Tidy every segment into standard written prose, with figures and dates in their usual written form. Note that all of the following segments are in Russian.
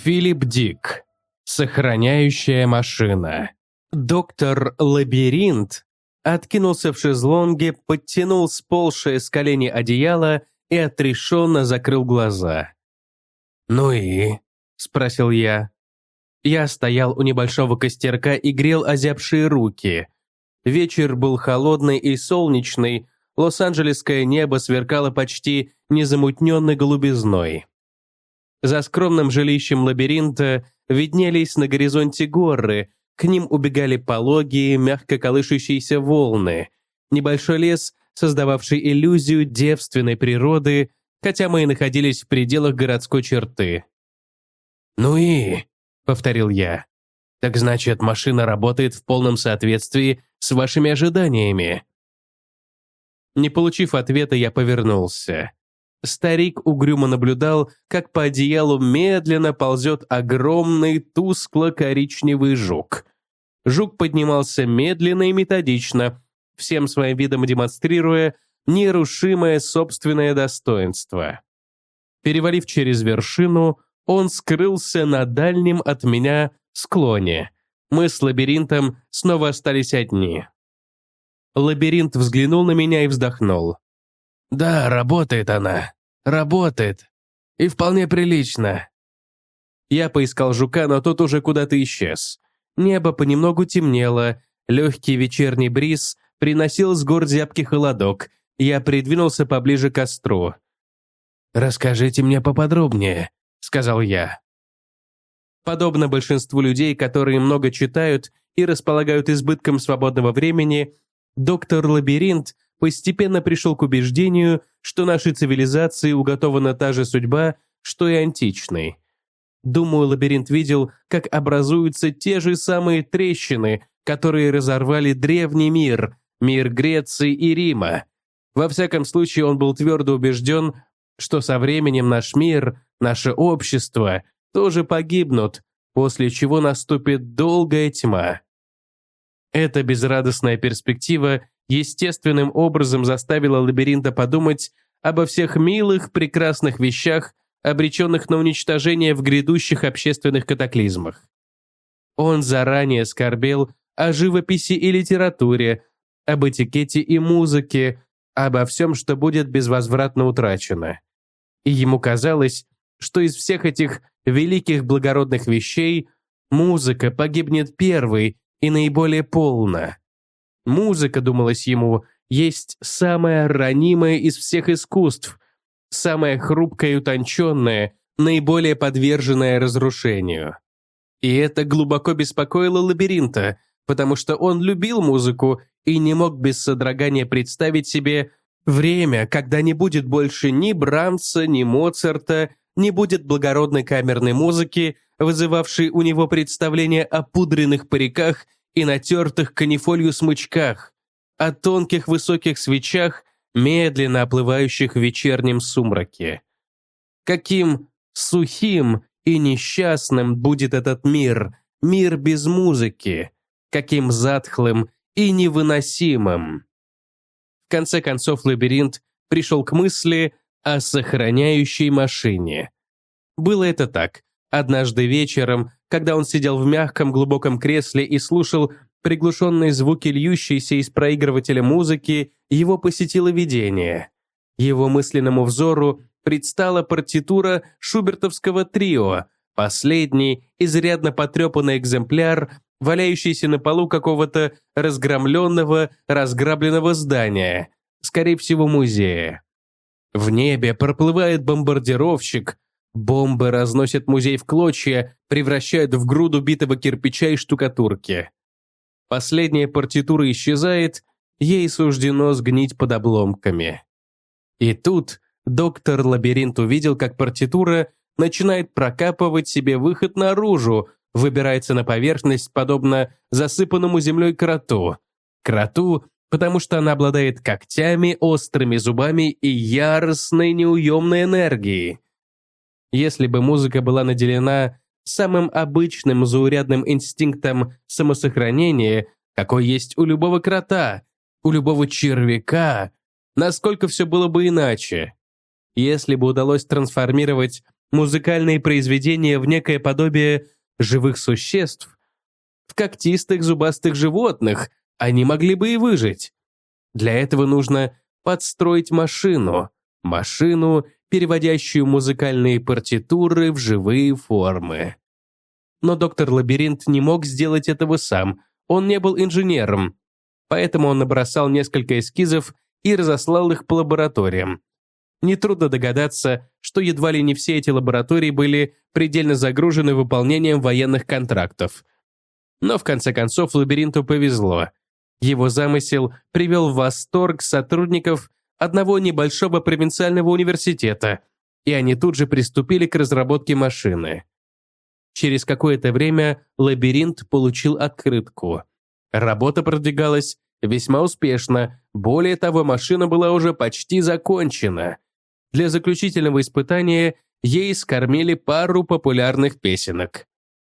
Филипп Дик. Сохраняющая машина. Доктор Лабиринт откинулся в шезлонге, подтянул сползшее с колени одеяло и отрешенно закрыл глаза. «Ну и?» – спросил я. Я стоял у небольшого костерка и грел озябшие руки. Вечер был холодный и солнечный, лос-анджелесское небо сверкало почти незамутненной голубизной. За скромным жилищем лабиринта виднелись на горизонте горы, к ним убегали пологие, мягко колышущиеся волны, небольшой лес, создававший иллюзию девственной природы, хотя мы и находились в пределах городской черты. «Ну и?» — повторил я. «Так значит, машина работает в полном соответствии с вашими ожиданиями?» Не получив ответа, я повернулся. Старик угрюмо наблюдал, как по одеялу медленно ползет огромный тускло-коричневый жук. Жук поднимался медленно и методично, всем своим видом демонстрируя нерушимое собственное достоинство. Перевалив через вершину, он скрылся на дальнем от меня склоне. Мы с лабиринтом снова остались одни. Лабиринт взглянул на меня и вздохнул. «Да, работает она. Работает. И вполне прилично». Я поискал жука, но тот уже куда-то исчез. Небо понемногу темнело, легкий вечерний бриз приносил с гор зябкий холодок. Я придвинулся поближе к костру. «Расскажите мне поподробнее», — сказал я. Подобно большинству людей, которые много читают и располагают избытком свободного времени, доктор Лабиринт постепенно пришел к убеждению, что нашей цивилизации уготована та же судьба, что и античной. Думаю, Лабиринт видел, как образуются те же самые трещины, которые разорвали древний мир, мир Греции и Рима. Во всяком случае, он был твердо убежден, что со временем наш мир, наше общество тоже погибнут, после чего наступит долгая тьма. Эта безрадостная перспектива естественным образом заставила Лабиринта подумать обо всех милых, прекрасных вещах, обреченных на уничтожение в грядущих общественных катаклизмах. Он заранее скорбел о живописи и литературе, об этикете и музыке, обо всем, что будет безвозвратно утрачено. И ему казалось, что из всех этих великих благородных вещей музыка погибнет первой и наиболее полно. Музыка, думалось ему, есть самое ранимое из всех искусств, самое хрупкое и утонченное, наиболее подверженное разрушению. И это глубоко беспокоило Лабиринта, потому что он любил музыку и не мог без содрогания представить себе время, когда не будет больше ни Брамса, ни Моцарта, не будет благородной камерной музыки, вызывавшей у него представление о пудренных париках и натертых канифолью смычках, о тонких высоких свечах, медленно оплывающих в вечернем сумраке. Каким сухим и несчастным будет этот мир, мир без музыки, каким затхлым и невыносимым. В конце концов, Лабиринт пришел к мысли о сохраняющей машине. Было это так. Однажды вечером, когда он сидел в мягком глубоком кресле и слушал приглушенные звуки льющейся из проигрывателя музыки, его посетило видение. Его мысленному взору предстала партитура шубертовского трио, последний, изрядно потрепанный экземпляр, валяющийся на полу какого-то разгромленного, разграбленного здания, скорее всего, музея. В небе проплывает бомбардировщик, бомбы разносят музей в клочья, превращают в груду битого кирпича и штукатурки. Последняя партитура исчезает, ей суждено сгнить под обломками. И тут доктор Лабиринт увидел, как партитура начинает прокапывать себе выход наружу, выбирается на поверхность, подобно засыпанному землей кроту. Кроту, потому что она обладает когтями, острыми зубами и яростной неуемной энергией. Если бы музыка была наделена самым обычным заурядным инстинктом самосохранения, какой есть у любого крота, у любого червяка, насколько все было бы иначе. Если бы удалось трансформировать музыкальные произведения в некое подобие живых существ, в когтистых зубастых животных, они могли бы и выжить. Для этого нужно подстроить машину, переводящую музыкальные партитуры в живые формы. Но доктор Лабиринт не мог сделать этого сам, он не был инженером, поэтому он набросал несколько эскизов и разослал их по лабораториям. Нетрудно догадаться, что едва ли не все эти лаборатории были предельно загружены выполнением военных контрактов. Но в конце концов Лабиринту повезло. Его замысел привел в восторг сотрудников одного небольшого провинциального университета, и они тут же приступили к разработке машины. Через какое-то время Лабиринт получил открытку. Работа продвигалась весьма успешно, более того, машина была уже почти закончена. Для заключительного испытания ей скормили пару популярных песенок.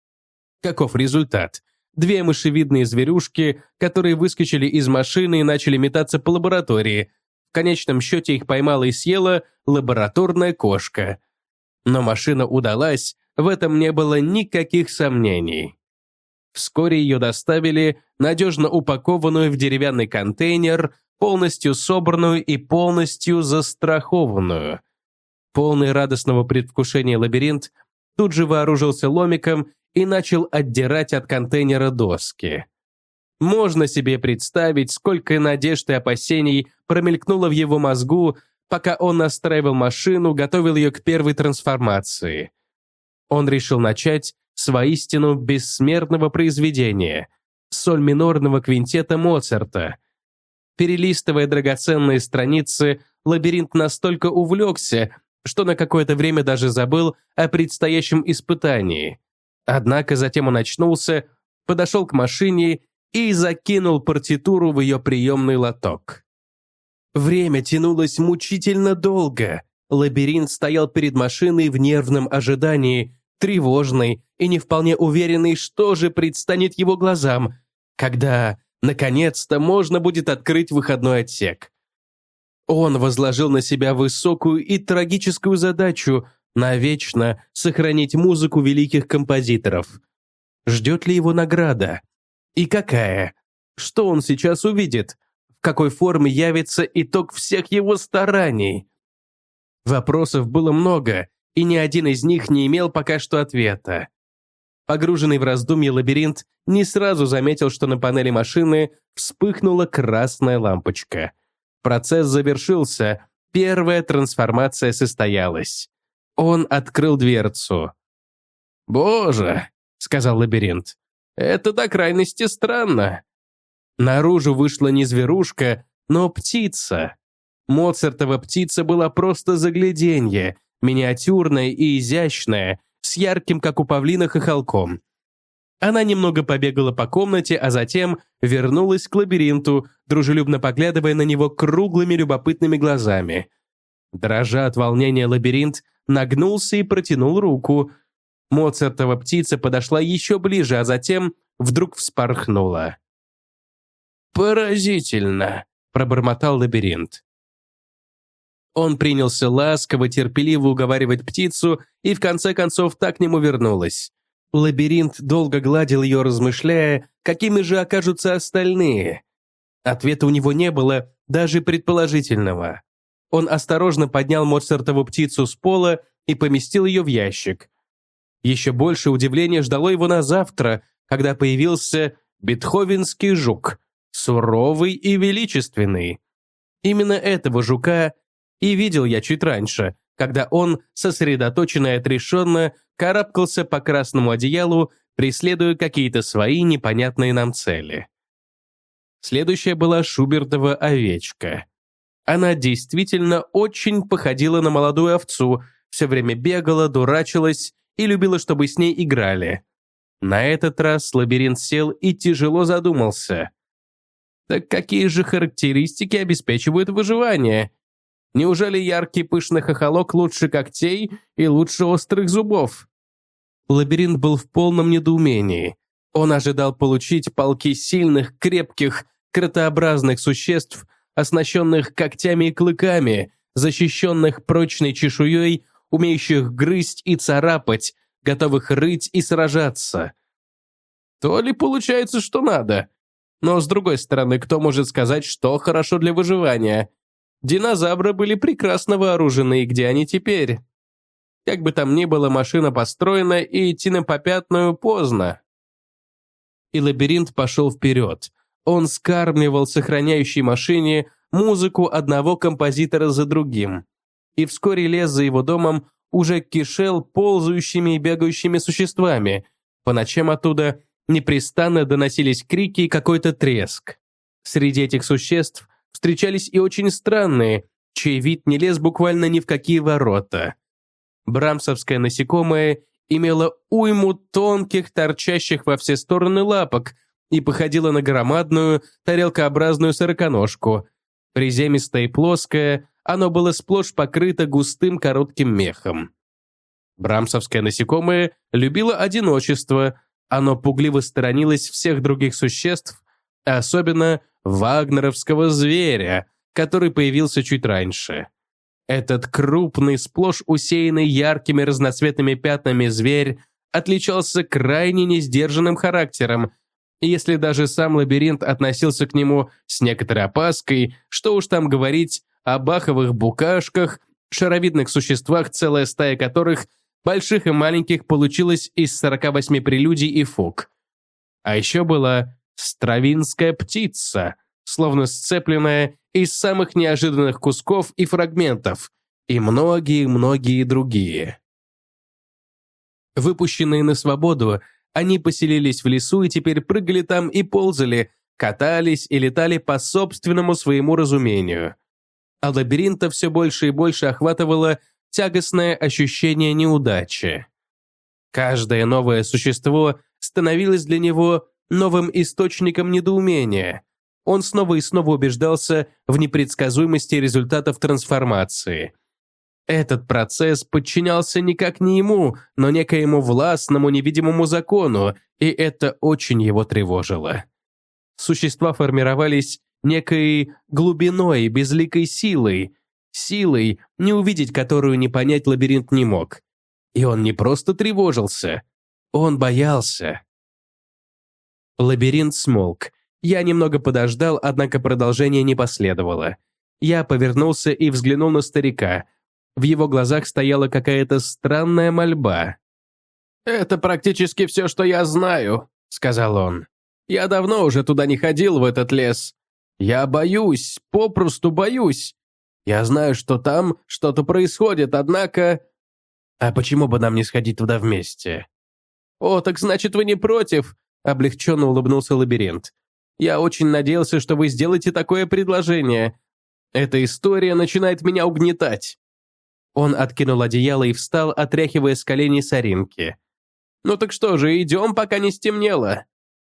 Каков результат? Две мышевидные зверюшки, которые выскочили из машины и начали метаться по лаборатории. В конечном счете их поймала и съела лабораторная кошка. Но машина удалась, в этом не было никаких сомнений. Вскоре ее доставили, надежно упакованную в деревянный контейнер, полностью собранную и полностью застрахованную. Полный радостного предвкушения Лабиринт тут же вооружился ломиком и начал отдирать от контейнера доски. Можно себе представить, сколько надежд и опасений промелькнуло в его мозгу, пока он настраивал машину, готовил ее к первой трансформации. Он решил начать с воистину бессмертного произведения – соль минорного квинтета Моцарта. Перелистывая драгоценные страницы, Лабиринт настолько увлекся, что на какое-то время даже забыл о предстоящем испытании. Однако затем он очнулся, подошел к машине и закинул партитуру в ее приемный лоток. Время тянулось мучительно долго. Лабиринт стоял перед машиной в нервном ожидании, тревожный и не вполне уверенный, что же предстанет его глазам, когда, наконец-то, можно будет открыть выходной отсек. Он возложил на себя высокую и трагическую задачу навечно сохранить музыку великих композиторов. Ждет ли его награда? И какая? Что он сейчас увидит? В какой форме явится итог всех его стараний? Вопросов было много, и ни один из них не имел пока что ответа. Погруженный в раздумье Лабиринт не сразу заметил, что на панели машины вспыхнула красная лампочка. Процесс завершился, первая трансформация состоялась. Он открыл дверцу. «Боже!» — сказал Лабиринт. «Это до крайности странно». Наружу вышла не зверушка, но птица. Моцартова птица была просто загляденье, миниатюрная и изящная, с ярким, как у павлина, хохолком. Она немного побегала по комнате, а затем вернулась к Лабиринту, дружелюбно поглядывая на него круглыми любопытными глазами. Дрожа от волнения, Лабиринт нагнулся и протянул руку. Моцартова птица подошла еще ближе, а затем вдруг вспорхнула. «Поразительно!» – пробормотал Лабиринт. Он принялся ласково, терпеливо уговаривать птицу, и в конце концов та к нему вернулась. Лабиринт долго гладил ее, размышляя, какими же окажутся остальные. Ответа у него не было, даже предположительного. Он осторожно поднял Моцартову птицу с пола и поместил ее в ящик. Еще больше удивления ждало его на завтра, когда появился бетховенский жук, суровый и величественный. Именно этого жука и видел я чуть раньше, когда он, сосредоточенно и отрешенно, карабкался по красному одеялу, преследуя какие-то свои непонятные нам цели. Следующая была Шубертова овечка. Она действительно очень походила на молодую овцу, все время бегала, дурачилась и любила, чтобы с ней играли. На этот раз Лабиринт сел и тяжело задумался. Так какие же характеристики обеспечивают выживание? Неужели яркий пышный хохолок лучше когтей и лучше острых зубов? Лабиринт был в полном недоумении. Он ожидал получить полки сильных, крепких, кротообразных существ, оснащенных когтями и клыками, защищенных прочной чешуей, умеющих грызть и царапать, готовых рыть и сражаться. То ли получается, что надо. Но с другой стороны, кто может сказать, что хорошо для выживания? Динозавры были прекрасно вооружены, и где они теперь? Как бы там ни было, машина построена, и идти на попятную поздно. И лабиринт пошел вперед. Он скармливал сохраняющей машине музыку одного композитора за другим. И вскоре лес за его домом уже кишел ползающими и бегающими существами. По ночам оттуда непрестанно доносились крики и какой-то треск. Среди этих существ встречались и очень странные, чей вид не лез буквально ни в какие ворота. Брамсовское насекомое имело уйму тонких, торчащих во все стороны лапок и походило на громадную, тарелкообразную сороконожку. Приземистое и плоское, оно было сплошь покрыто густым коротким мехом. Брамсовское насекомое любило одиночество, оно пугливо сторонилось всех других существ, а особенно вагнеровского зверя, который появился чуть раньше. Этот крупный, сплошь усеянный яркими разноцветными пятнами зверь отличался крайне несдержанным характером, и если даже сам лабиринт относился к нему с некоторой опаской, что уж там говорить о баховых букашках, шаровидных существах, целая стая которых, больших и маленьких, получилась из 48 прелюдий и фуг. А еще была стравинская птица, словно сцепленная из самых неожиданных кусков и фрагментов, и многие-многие другие. Выпущенные на свободу, они поселились в лесу и теперь прыгали там и ползали, катались и летали по собственному своему разумению. А лабиринта все больше и больше охватывало тягостное ощущение неудачи. Каждое новое существо становилось для него новым источником недоумения. Он снова и снова убеждался в непредсказуемости результатов трансформации. Этот процесс подчинялся никак не ему, но некоему властному невидимому закону, и это очень его тревожило. Существа формировались некой глубиной, безликой силой, не увидеть которую не понять лабиринт не мог. И он не просто тревожился, он боялся. Лабиринт смолк. Я немного подождал, однако продолжения не последовало. Я повернулся и взглянул на старика. В его глазах стояла какая-то странная мольба. «Это практически все, что я знаю», — сказал он. «Я давно уже туда не ходил, в этот лес. Я боюсь, попросту боюсь. Я знаю, что там что-то происходит, однако...» «А почему бы нам не сходить туда вместе?» «О, так значит, вы не против?» — облегченно улыбнулся лабиринт. «Я очень надеялся, что вы сделаете такое предложение. Эта история начинает меня угнетать». Он откинул одеяло и встал, отряхивая с коленей соринки. «Ну так что же, идем, пока не стемнело».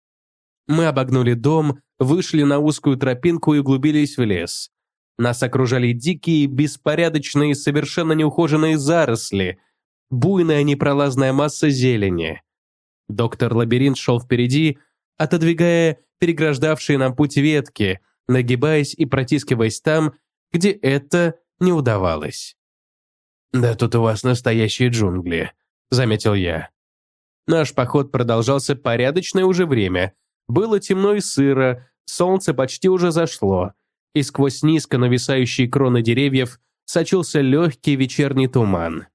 Мы обогнули дом, вышли на узкую тропинку и углубились в лес. Нас окружали дикие, беспорядочные, совершенно неухоженные заросли, буйная непролазная масса зелени. Доктор Лабиринт шел впереди, отодвигая переграждавшие нам путь ветки, нагибаясь и протискиваясь там, где это не удавалось. «Да тут у вас настоящие джунгли», — заметил я. Наш поход продолжался порядочное уже время. Было темно и сыро, солнце почти уже зашло, и сквозь низко нависающие кроны деревьев сочился легкий вечерний туман.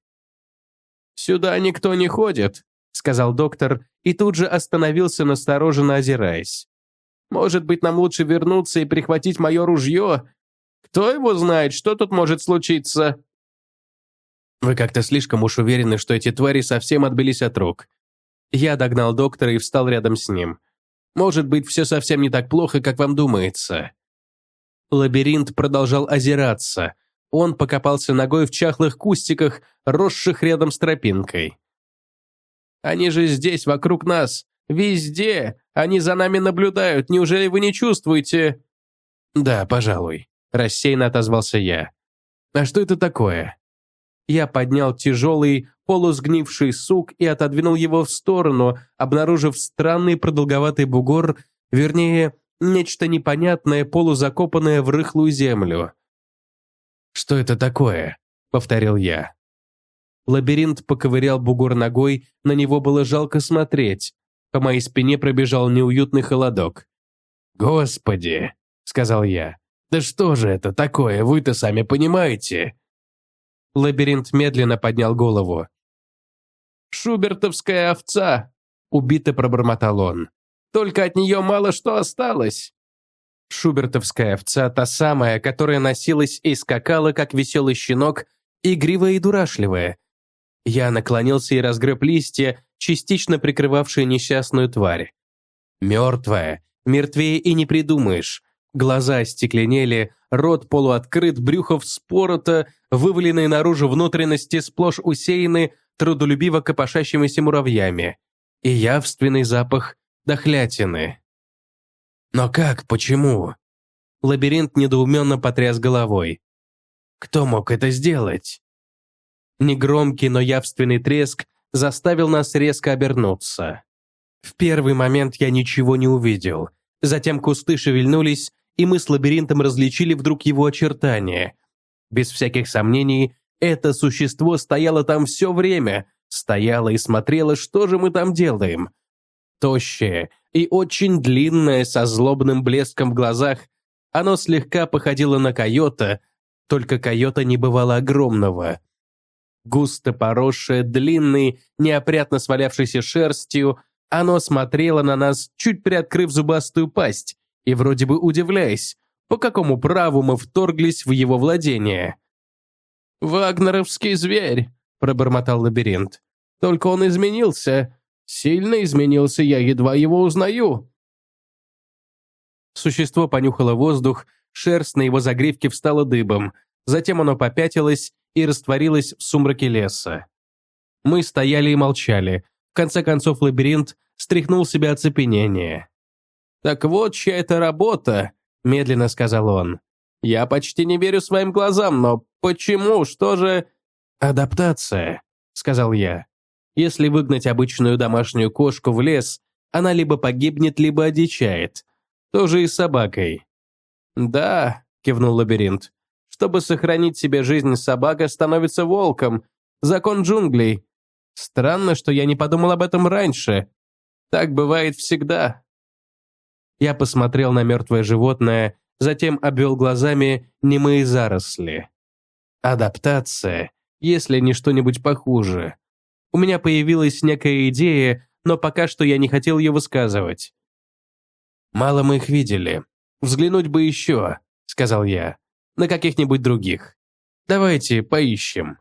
«Сюда никто не ходит», — сказал доктор, и тут же остановился, настороженно озираясь. «Может быть, нам лучше вернуться и прихватить мое ружье? Кто его знает, что тут может случиться?» «Вы как-то слишком уж уверены, что эти твари совсем отбились от рук». Я догнал доктора и встал рядом с ним. «Может быть, все совсем не так плохо, как вам думается». Лабиринт продолжал озираться. Он покопался ногой в чахлых кустиках, росших рядом с тропинкой. «Они же здесь, вокруг нас, везде. Они за нами наблюдают. Неужели вы не чувствуете?» «Да, пожалуй», – рассеянно отозвался я. «А что это такое?» Я поднял тяжелый, полусгнивший сук и отодвинул его в сторону, обнаружив странный продолговатый бугор, вернее, нечто непонятное, полузакопанное в рыхлую землю. «Что это такое?» – повторил я. Лабиринт поковырял бугор ногой, на него было жалко смотреть. По моей спине пробежал неуютный холодок. «Господи!» — сказал я. «Да что же это такое, вы-то сами понимаете?» Лабиринт медленно поднял голову. «Шубертовская овца!» — убито пробормотал он. «Только от нее мало что осталось!» Шубертовская овца, та самая, которая носилась и скакала, как веселый щенок, игривая и дурашливая. Я наклонился и разгреб листья, частично прикрывавшие несчастную тварь. Мертвая, мертвее и не придумаешь. Глаза остекленели, рот полуоткрыт, брюхо вспорото, вываленные наружу внутренности сплошь усеяны трудолюбиво копошащимися муравьями. И явственный запах дохлятины. Но как, почему? Лабиринт недоуменно потряс головой. Кто мог это сделать? Негромкий, но явственный треск заставил нас резко обернуться. В первый момент я ничего не увидел. Затем кусты шевельнулись, и мы с лабиринтом различили вдруг его очертания. Без всяких сомнений, это существо стояло там все время, стояло и смотрело, что же мы там делаем. Тощее и очень длинное, со злобным блеском в глазах, оно слегка походило на койота, только койота не бывало огромного. Густо поросшее, длинной, неопрятно свалявшейся шерстью, оно смотрело на нас, чуть приоткрыв зубастую пасть, и вроде бы удивляясь, по какому праву мы вторглись в его владение. «Вагнеровский зверь», — пробормотал лабиринт. «Только он изменился. Сильно изменился, я едва его узнаю». Существо понюхало воздух, шерсть на его загривке встала дыбом, затем оно попятилось и растворилось в сумраке леса. Мы стояли и молчали. В конце концов лабиринт стряхнул с себя оцепенение. «Так вот чья это работа», — медленно сказал он. «Я почти не верю своим глазам, но почему, что же...» «Адаптация», — сказал я. «Если выгнать обычную домашнюю кошку в лес, она либо погибнет, либо одичает. То же и с собакой». «Да», — кивнул лабиринт. «Чтобы сохранить себе жизнь, собака становится волком. Закон джунглей. Странно, что я не подумал об этом раньше. Так бывает всегда». Я посмотрел на мертвое животное, затем обвел глазами немые заросли. Адаптация, если не что-нибудь похуже. У меня появилась некая идея, но пока что я не хотел ее высказывать. «Мало мы их видели. Взглянуть бы еще», — сказал я, — «на каких-нибудь других. Давайте поищем».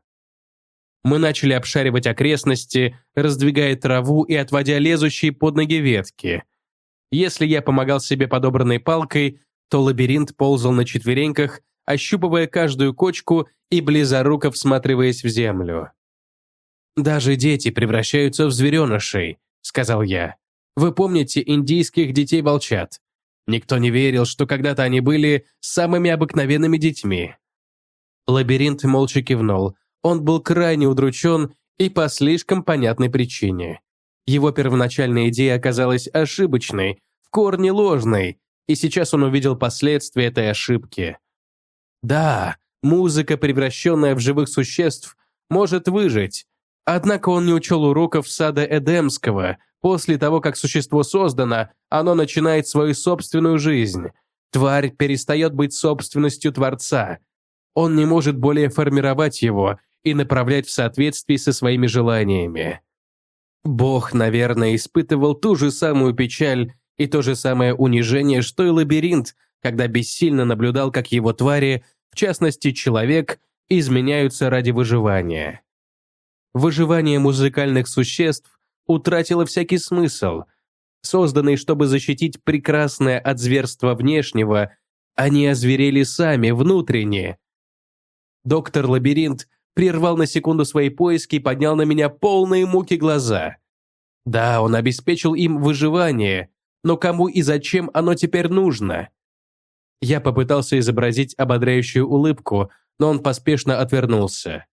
Мы начали обшаривать окрестности, раздвигая траву и отводя лезущие под ноги ветки. Если я помогал себе подобранной палкой, то лабиринт ползал на четвереньках, ощупывая каждую кочку и близоруко всматриваясь в землю. «Даже дети превращаются в зверенышей», — сказал я. «Вы помните индийских детей-волчат? Никто не верил, что когда-то они были самыми обыкновенными детьми». Лабиринт молча кивнул. Он был крайне удручен и по слишком понятной причине. Его первоначальная идея оказалась ошибочной, в корне ложной, и сейчас он увидел последствия этой ошибки. Да, музыка, превращенная в живых существ, может выжить, однако он не учел уроков сада Эдемского. После того, как существо создано, оно начинает свою собственную жизнь. Тварь перестает быть собственностью Творца. Он не может более формировать его и направлять в соответствии со своими желаниями. Бог, наверное, испытывал ту же самую печаль и то же самое унижение, что и лабиринт, когда бессильно наблюдал, как его твари, в частности человек, изменяются ради выживания. Выживание музыкальных существ утратило всякий смысл. Созданные, чтобы защитить прекрасное от зверства внешнего, они озверели сами, внутренне. Доктор Лабиринт прервал на секунду свои поиски и поднял на меня полные муки глаза. Да, он обеспечил им выживание, но кому и зачем оно теперь нужно? Я попытался изобразить ободряющую улыбку, но он поспешно отвернулся.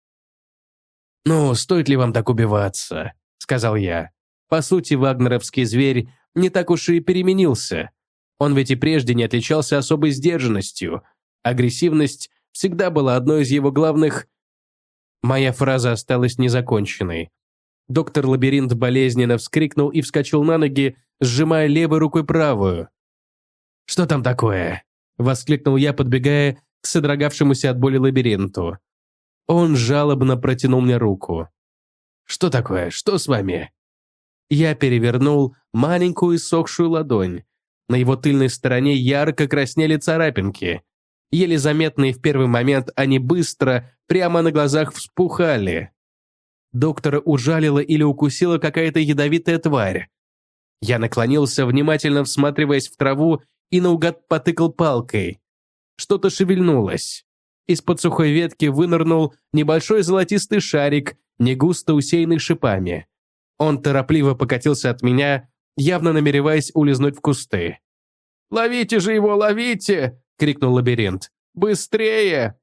«Ну, стоит ли вам так убиваться?» — сказал я. «По сути, вагнеровский зверь не так уж и переменился. Он ведь и прежде не отличался особой сдержанностью. Агрессивность всегда была одной из его главных...» Моя фраза осталась незаконченной. Доктор Лабиринт болезненно вскрикнул и вскочил на ноги, сжимая левой рукой правую. «Что там такое?» – воскликнул я, подбегая к содрогавшемуся от боли Лабиринту. Он жалобно протянул мне руку. «Что такое? Что с вами?» Я перевернул маленькую иссохшую ладонь. На его тыльной стороне ярко краснели царапинки. Еле заметные в первый момент, они быстро, прямо на глазах вспухали. Доктора ужалила или укусила какая-то ядовитая тварь. Я наклонился, внимательно всматриваясь в траву, и наугад потыкал палкой. Что-то шевельнулось. Из-под сухой ветки вынырнул небольшой золотистый шарик, негусто усеянный шипами. Он торопливо покатился от меня, явно намереваясь улизнуть в кусты. «Ловите же его, ловите!» — крикнул Лабиринт. «Быстрее!»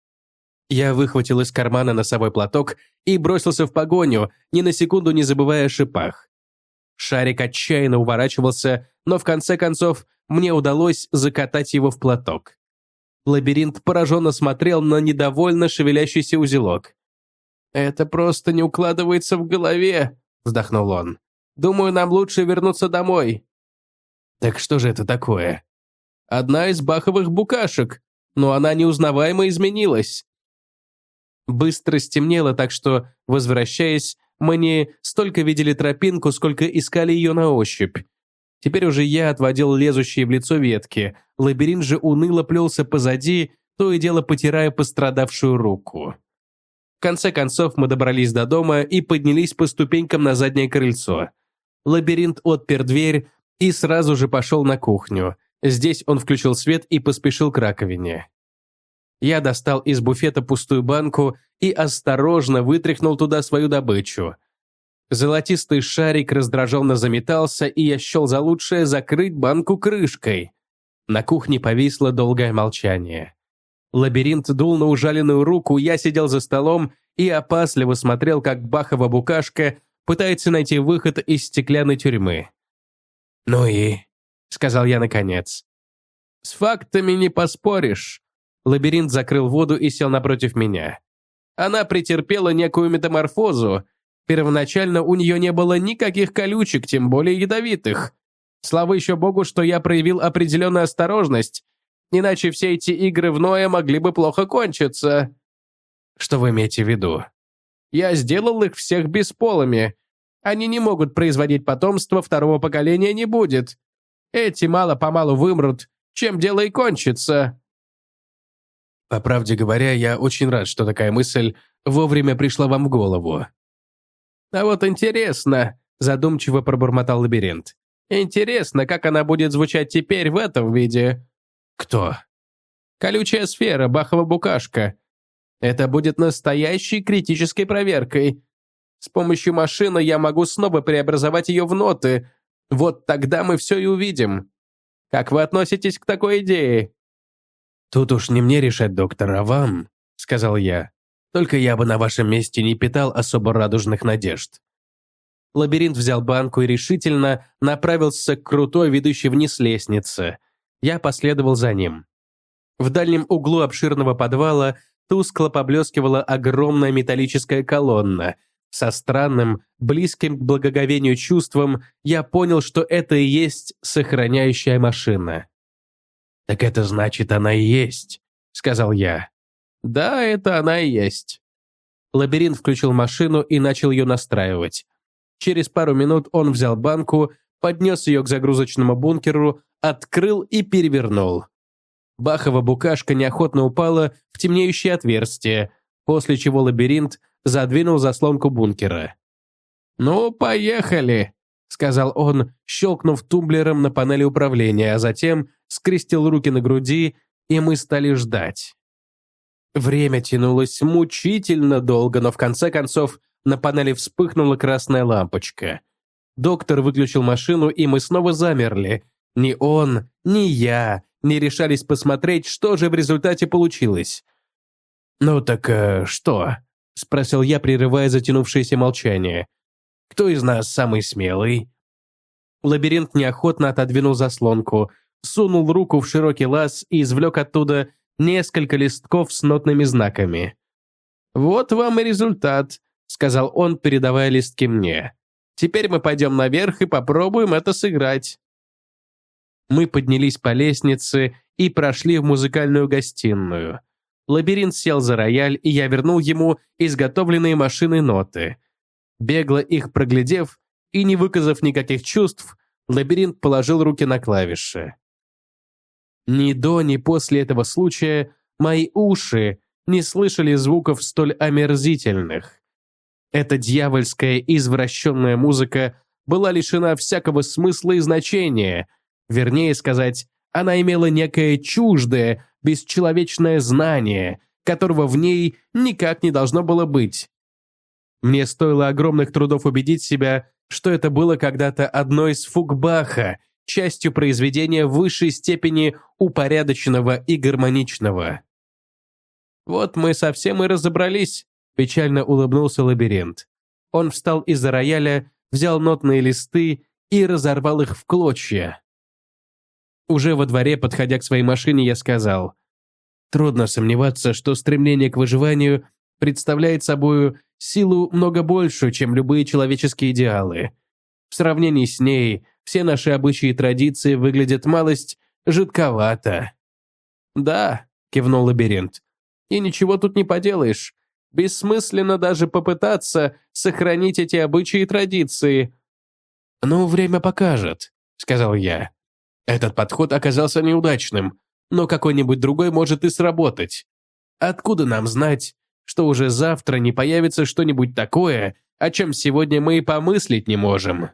Я выхватил из кармана носовой платок и бросился в погоню, ни на секунду не забывая о шипах. Шарик отчаянно уворачивался, но в конце концов мне удалось закатать его в платок. Лабиринт пораженно смотрел на недовольно шевелящийся узелок. «Это просто не укладывается в голове», — вздохнул он. «Думаю, нам лучше вернуться домой». «Так что же это такое?» «Одна из баховых букашек, но она неузнаваемо изменилась». Быстро стемнело, так что, возвращаясь, мы не столько видели тропинку, сколько искали ее на ощупь. Теперь уже я отводил лезущие в лицо ветки, Лабиринт же уныло плелся позади, то и дело потирая пострадавшую руку. В конце концов мы добрались до дома и поднялись по ступенькам на заднее крыльцо. Лабиринт отпер дверь и сразу же пошел на кухню. Здесь он включил свет и поспешил к раковине. Я достал из буфета пустую банку и осторожно вытряхнул туда свою добычу. Золотистый шарик раздраженно заметался, и я счел за лучшее закрыть банку крышкой. На кухне повисло долгое молчание. Лабиринт дул на ужаленную руку, я сидел за столом и опасливо смотрел, как бахова букашка пытается найти выход из стеклянной тюрьмы. «Ну и?» — сказал я наконец. «С фактами не поспоришь». Лабиринт закрыл воду и сел напротив меня. Она претерпела некую метаморфозу. Первоначально у нее не было никаких колючек, тем более ядовитых. Слава еще богу, что я проявил определенную осторожность, иначе все эти игры в Ноя могли бы плохо кончиться. Что вы имеете в виду? Я сделал их всех бесполыми. Они не могут производить потомство, второго поколения не будет. Эти мало-помалу вымрут, чем дело и кончится. По правде говоря, я очень рад, что такая мысль вовремя пришла вам в голову. А вот интересно, задумчиво пробормотал Лабиринт. Интересно, как она будет звучать теперь в этом виде. Кто? Колючая сфера, бахова букашка. Это будет настоящей критической проверкой. С помощью машины я могу снова преобразовать ее в ноты. Вот тогда мы все и увидим. Как вы относитесь к такой идее? «Тут уж не мне решать, доктор, а вам», — сказал я. «Только я бы на вашем месте не питал особо радужных надежд». Лабиринт взял банку и решительно направился к крутой, ведущей вниз лестнице. Я последовал за ним. В дальнем углу обширного подвала тускло поблескивала огромная металлическая колонна. Со странным, близким к благоговению чувством я понял, что это и есть сохраняющая машина. «Так это значит, она и есть», — сказал я. «Да, это она и есть». Лабиринт включил машину и начал ее настраивать. Через пару минут он взял банку, поднес ее к загрузочному бункеру, открыл и перевернул. Бахова букашка неохотно упала в темнеющее отверстие, после чего Лабиринт задвинул заслонку бункера. «Ну, поехали», — сказал он, щелкнув тумблером на панели управления, а затем скрестил руки на груди, и мы стали ждать. Время тянулось мучительно долго, но в конце концов на панели вспыхнула красная лампочка. Доктор выключил машину, и мы снова замерли. Ни он, ни я не решались посмотреть, что же в результате получилось. «Ну так что?» — спросил я, прерывая затянувшееся молчание. «Кто из нас самый смелый?» Лабиринт неохотно отодвинул заслонку, сунул руку в широкий лаз и извлек оттуда несколько листков с нотными знаками. «Вот вам и результат», — сказал он, передавая листки мне. «Теперь мы пойдем наверх и попробуем это сыграть». Мы поднялись по лестнице и прошли в музыкальную гостиную. Лабиринт сел за рояль, и я вернул ему изготовленные машиной ноты. Бегло их проглядев и не выказав никаких чувств, Лабиринт положил руки на клавиши. Ни до, ни после этого случая мои уши не слышали звуков столь омерзительных. Эта дьявольская извращенная музыка была лишена всякого смысла и значения. Вернее сказать, она имела некое чуждое, бесчеловечное знание, которого в ней никак не должно было быть. Мне стоило огромных трудов убедить себя, что это было когда-то одной из фуг Баха, частью произведения в высшей степени упорядоченного и гармоничного. «Вот мы совсем и разобрались», — печально улыбнулся Лабиринт. Он встал из-за рояля, взял нотные листы и разорвал их в клочья. Уже во дворе, подходя к своей машине, я сказал: «Трудно сомневаться, что стремление к выживанию представляет собою силу много большую, чем любые человеческие идеалы. В сравнении с ней все наши обычаи и традиции выглядят малость жидковато». «Да», — кивнул Лабиринт, — «и ничего тут не поделаешь. Бессмысленно даже попытаться сохранить эти обычаи и традиции». «Ну, время покажет», — сказал я. «Этот подход оказался неудачным, но какой-нибудь другой может и сработать. Откуда нам знать, что уже завтра не появится что-нибудь такое, о чем сегодня мы и помыслить не можем?»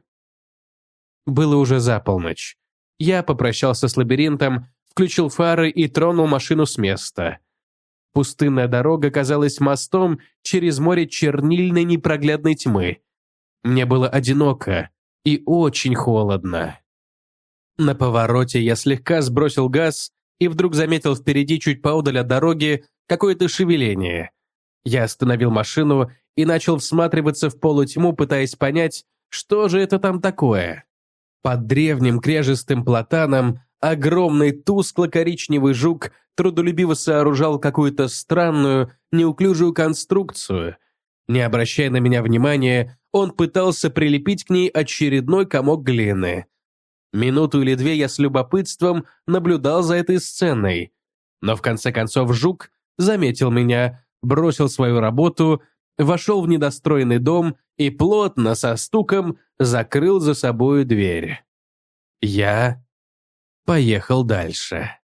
Было уже за полночь. Я попрощался с Лабиринтом, включил фары и тронул машину с места. Пустынная дорога казалась мостом через море чернильной непроглядной тьмы. Мне было одиноко и очень холодно. На повороте я слегка сбросил газ и вдруг заметил впереди, чуть поодаль от дороги, какое-то шевеление. Я остановил машину и начал всматриваться в полутьму, пытаясь понять, что же это там такое. Под древним кряжестым платаном огромный тускло-коричневый жук трудолюбиво сооружал какую-то странную, неуклюжую конструкцию. Не обращая на меня внимания, он пытался прилепить к ней очередной комок глины. Минуту или две я с любопытством наблюдал за этой сценой. Но в конце концов жук заметил меня, бросил свою работу, вошел в недостроенный дом и плотно, со стуком, закрыл за собою дверь. Я поехал дальше.